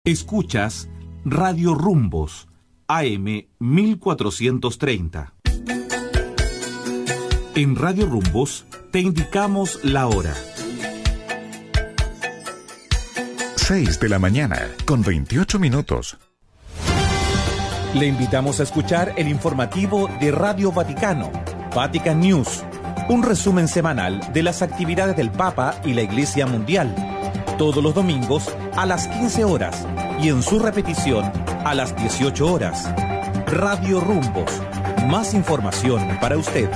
Escuchas Radio Rumbos, AM 1430. En Radio Rumbos te indicamos la hora. 6 de la mañana, con 28 minutos. Le invitamos a escuchar el informativo de Radio Vaticano, Vatican News, un resumen semanal de las actividades del Papa y la Iglesia Mundial, todos los domingos a las 15 horas y en su repetición a las 18 horas. Radio Rumbos, más información para usted.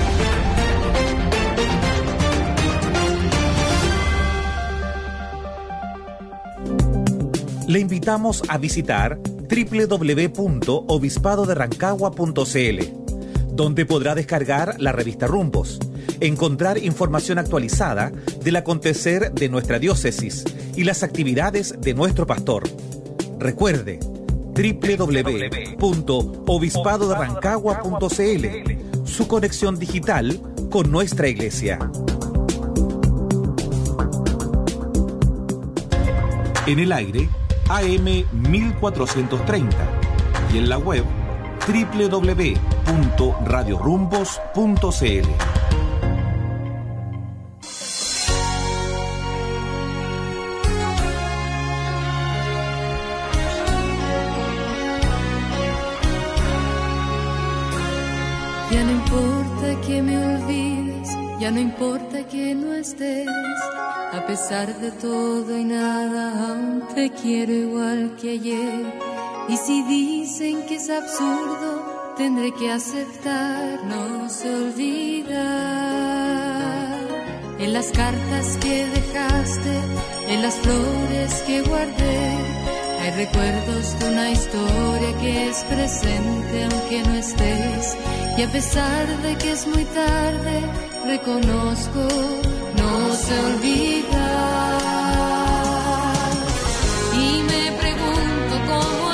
Le invitamos a visitar www.obispadoderancagua.cl, donde podrá descargar la revista Rumbos, encontrar información actualizada del acontecer de nuestra diócesis y las actividades de nuestro pastor. Recuerde, www.obispadoderancagua.cl, su conexión digital con nuestra iglesia. En el aire, AM 1430 y en la web www.radiorumbos.cl. Ya no importa que me olvides, ya no importa que no estés. A pesar de todo y nada, aún te quiero igual que ayer. Y si dicen que es absurdo, tendré que aceptar, no se olvida. En las cartas que dejaste, en las flores que guardé, hay recuerdos de una historia que es presente aunque no estés. Y a pesar de que es muy tarde, reconozco, no se olvida. Y me pregunto cómo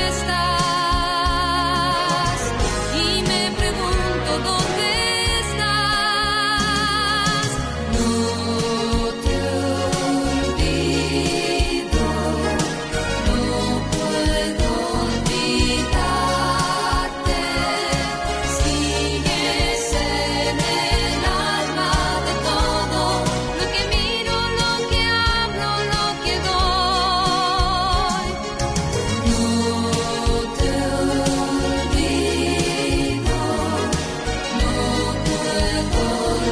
estás, y me pregunto dónde estás. No te olvido, no puedo olvidarte. Sigues en el alma de todo lo que miro, lo que hablo, lo que doy. No te olvido, no puedo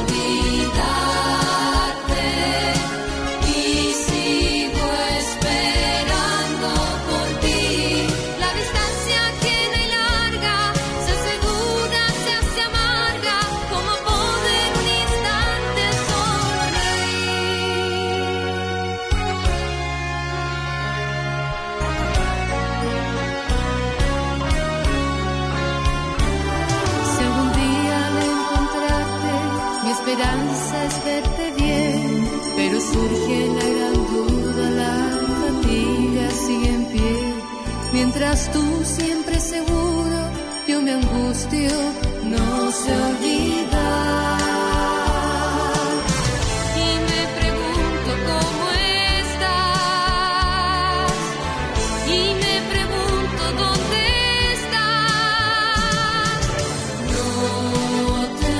olvidarte. Y sigo esperando por ti. La distancia ajena y larga se hace dura, se hace amarga, como poder un instante sonreír. Si algún día al encontrarte, mi esperanza es verte bien, pero surge la gran duda, la fatiga sigue en pie. Mientras tú siempre seguro, yo me angustio, no se olvida. Y me pregunto cómo estás, y me pregunto dónde estás. No te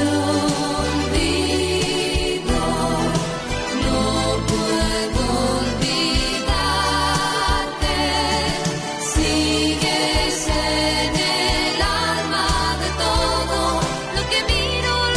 olvido, no puedo olvidarte. Sigues en el alma de todo lo que miro,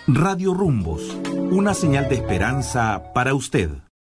Radio Rumbos, una señal de esperanza para usted.